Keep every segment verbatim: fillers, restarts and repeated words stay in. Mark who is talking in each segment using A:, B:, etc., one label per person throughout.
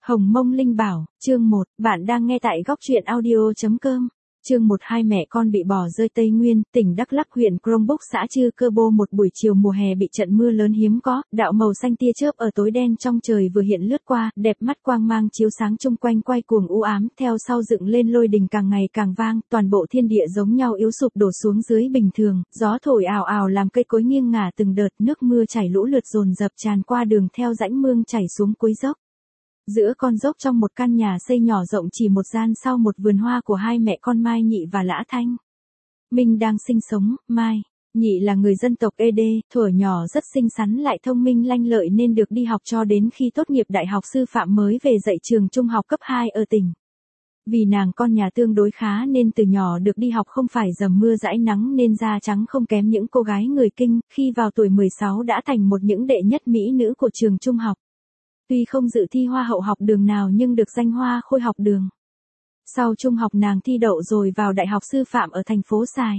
A: Hồng Mông Linh Bảo, chương một, bạn đang nghe tại góc truyện audio.com. Chương một hai mẹ con bị bỏ rơi Tây Nguyên, tỉnh Đắk Lắk huyện Crongbuk xã Chư Cơ Bô một buổi chiều mùa hè bị trận mưa lớn hiếm có, đạo màu xanh tia chớp ở tối đen trong trời vừa hiện lướt qua, đẹp mắt quang mang chiếu sáng chung quanh quay cuồng u ám, theo sau dựng lên lôi đình càng ngày càng vang, toàn bộ thiên địa giống nhau yếu sụp đổ xuống dưới bình thường, gió thổi ào ào làm cây cối nghiêng ngả từng đợt, nước mưa chảy lũ lượt dồn dập tràn qua đường theo rãnh mương chảy xuống cuối dốc. Giữa con dốc trong một căn nhà xây nhỏ rộng chỉ một gian sau một vườn hoa của hai mẹ con Mai Nhị và Lã Thanh. Minh đang sinh sống, Mai Nhị là người dân tộc Ê Đê, thuở nhỏ rất xinh xắn lại thông minh lanh lợi nên được đi học cho đến khi tốt nghiệp đại học sư phạm mới về dạy trường trung học cấp hai ở tỉnh. Vì nàng con nhà tương đối khá nên từ nhỏ được đi học không phải dầm mưa dãi nắng nên da trắng không kém những cô gái người Kinh, khi vào tuổi mười sáu đã thành một những đệ nhất mỹ nữ của trường trung học. Tuy không dự thi hoa hậu học đường nào nhưng được danh hoa khôi học đường. Sau trung học nàng thi đậu rồi vào đại học sư phạm ở thành phố Sài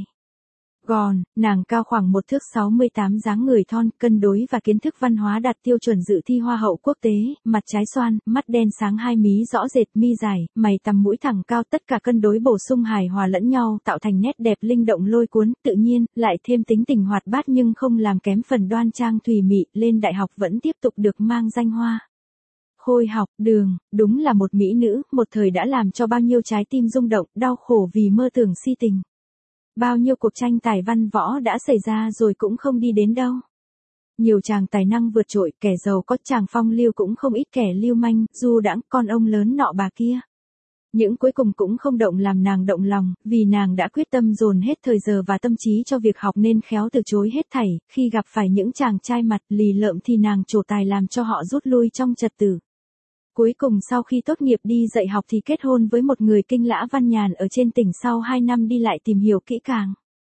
A: Gòn, nàng cao khoảng một thước sáu mươi tám, dáng người thon, cân đối và kiến thức văn hóa đạt tiêu chuẩn dự thi hoa hậu quốc tế, mặt trái xoan, mắt đen sáng hai mí rõ rệt, mi dài, mày tằm mũi thẳng cao, tất cả cân đối bổ sung hài hòa lẫn nhau tạo thành nét đẹp linh động lôi cuốn, tự nhiên, lại thêm tính tình hoạt bát nhưng không làm kém phần đoan trang thùy mị, lên đại học vẫn tiếp tục được mang danh hoa khôi học đường, đúng là một mỹ nữ, một thời đã làm cho bao nhiêu trái tim rung động, đau khổ vì mơ tưởng si tình. Bao nhiêu cuộc tranh tài văn võ đã xảy ra rồi cũng không đi đến đâu. Nhiều chàng tài năng vượt trội, kẻ giàu có, chàng phong lưu cũng không ít kẻ lưu manh, du đãng, con ông lớn nọ bà kia. Những cuối cùng cũng không động làm nàng động lòng, vì nàng đã quyết tâm dồn hết thời giờ và tâm trí cho việc học nên khéo từ chối hết thảy, khi gặp phải những chàng trai mặt lì lợm thì nàng trổ tài làm cho họ rút lui trong trật tự. Cuối cùng sau khi tốt nghiệp đi dạy học thì kết hôn với một người Kinh Lã Văn Nhàn ở trên tỉnh sau hai năm đi lại tìm hiểu kỹ càng.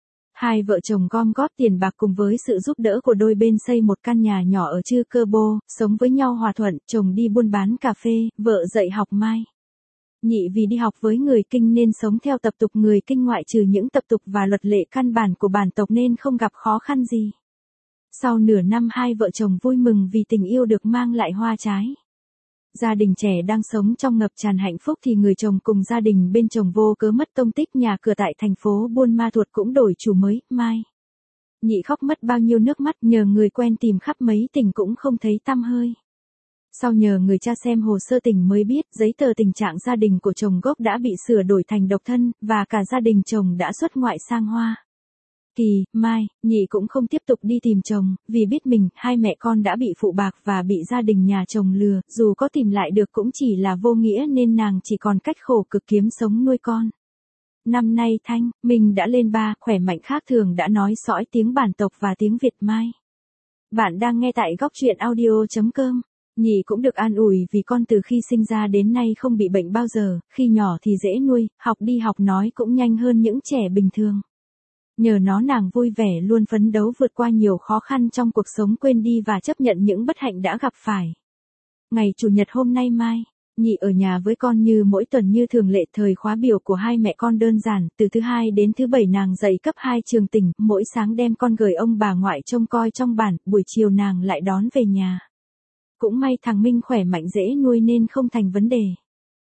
A: Hai vợ chồng gom góp tiền bạc cùng với sự giúp đỡ của đôi bên xây một căn nhà nhỏ ở Chư Cơ Bô, sống với nhau hòa thuận, chồng đi buôn bán cà phê, vợ dạy học Mai Nhị vì đi học với người Kinh nên sống theo tập tục người Kinh, ngoại trừ những tập tục và luật lệ căn bản của bản tộc nên không gặp khó khăn gì. Sau nửa năm hai vợ chồng vui mừng vì tình yêu được mang lại hoa trái. Gia đình trẻ đang sống trong ngập tràn hạnh phúc thì người chồng cùng gia đình bên chồng vô cớ mất tông tích, nhà cửa tại thành phố Buôn Ma Thuột cũng đổi chủ mới, Mai Nhị khóc mất bao nhiêu nước mắt, nhờ người quen tìm khắp mấy tỉnh cũng không thấy tăm hơi. Sau nhờ người cha xem hồ sơ tình mới biết giấy tờ tình trạng gia đình của chồng gốc đã bị sửa đổi thành độc thân, và cả gia đình chồng đã xuất ngoại sang Hoa Kỳ. Mai Nhị cũng không tiếp tục đi tìm chồng, vì biết mình, hai mẹ con đã bị phụ bạc và bị gia đình nhà chồng lừa, dù có tìm lại được cũng chỉ là vô nghĩa nên nàng chỉ còn cách khổ cực kiếm sống nuôi con. Năm nay Thanh Minh đã lên ba, khỏe mạnh khác thường, đã nói sõi tiếng bản tộc và tiếng Việt. Mai Bạn đang nghe tại góc truyện audio.com. Nhị cũng được an ủi vì con từ khi sinh ra đến nay không bị bệnh bao giờ, khi nhỏ thì dễ nuôi, học đi học nói cũng nhanh hơn những trẻ bình thường. Nhờ nó nàng vui vẻ luôn phấn đấu vượt qua nhiều khó khăn trong cuộc sống, quên đi và chấp nhận những bất hạnh đã gặp phải. Ngày Chủ nhật hôm nay Mai Nhị ở nhà với con như mỗi tuần như thường lệ. Thời khóa biểu của hai mẹ con đơn giản, từ thứ hai đến thứ bảy nàng dạy cấp hai trường tỉnh, mỗi sáng đem con gửi ông bà ngoại trông coi trong bản, buổi chiều nàng lại đón về nhà. Cũng may thằng Minh khỏe mạnh dễ nuôi nên không thành vấn đề.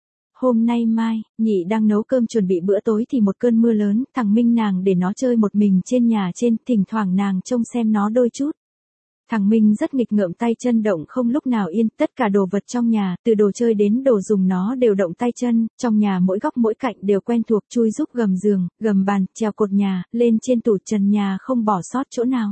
A: Hôm nay Mai Nhị đang nấu cơm chuẩn bị bữa tối thì một cơn mưa lớn, thằng Minh nàng để nó chơi một mình trên nhà trên, thỉnh thoảng nàng trông xem nó đôi chút. Thằng Minh rất nghịch ngợm, tay chân động không lúc nào yên, tất cả đồ vật trong nhà, từ đồ chơi đến đồ dùng nó đều động tay chân, trong nhà mỗi góc mỗi cạnh đều quen thuộc, chui giúp gầm giường, gầm bàn, treo cột nhà, lên trên tủ trần nhà không bỏ sót chỗ nào.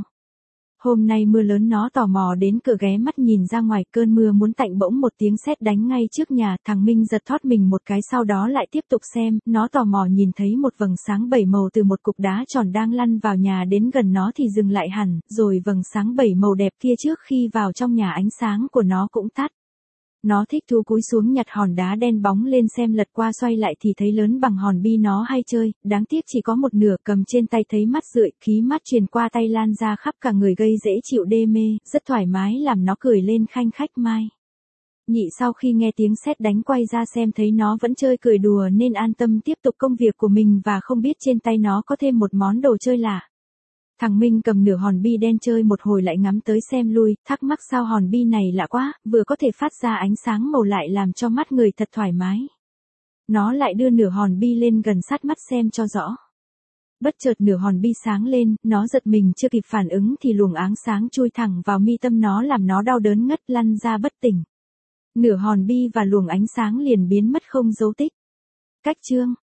A: Hôm nay mưa lớn nó tò mò đến cửa ghé mắt nhìn ra ngoài, cơn mưa muốn tạnh bỗng một tiếng sét đánh ngay trước nhà, thằng Minh giật thót mình một cái sau đó lại tiếp tục xem, nó tò mò nhìn thấy một vầng sáng bảy màu từ một cục đá tròn đang lăn vào nhà, đến gần nó thì dừng lại hẳn, rồi vầng sáng bảy màu đẹp kia trước khi vào trong nhà ánh sáng của nó cũng tắt. Nó thích thú cúi xuống nhặt hòn đá đen bóng lên xem, lật qua xoay lại thì thấy lớn bằng hòn bi, nó hay chơi, đáng tiếc chỉ có một nửa, cầm trên tay thấy mát rượi, khí mát truyền qua tay lan ra khắp cả người gây dễ chịu đê mê, rất thoải mái làm nó cười lên khanh khách. Mai Nhị sau khi nghe tiếng sét đánh quay ra xem thấy nó vẫn chơi cười đùa nên an tâm tiếp tục công việc của mình và không biết trên tay nó có thêm một món đồ chơi lạ. Thằng Minh cầm nửa hòn bi đen chơi một hồi lại ngắm tới xem lui, thắc mắc sao hòn bi này lạ quá, vừa có thể phát ra ánh sáng màu lại làm cho mắt người thật thoải mái. Nó lại đưa nửa hòn bi lên gần sát mắt xem cho rõ. Bất chợt nửa hòn bi sáng lên, nó giật mình chưa kịp phản ứng thì luồng áng sáng chui thẳng vào mi tâm nó làm nó đau đớn ngất lăn ra bất tỉnh. Nửa hòn bi và luồng ánh sáng liền biến mất không dấu tích. Cách chương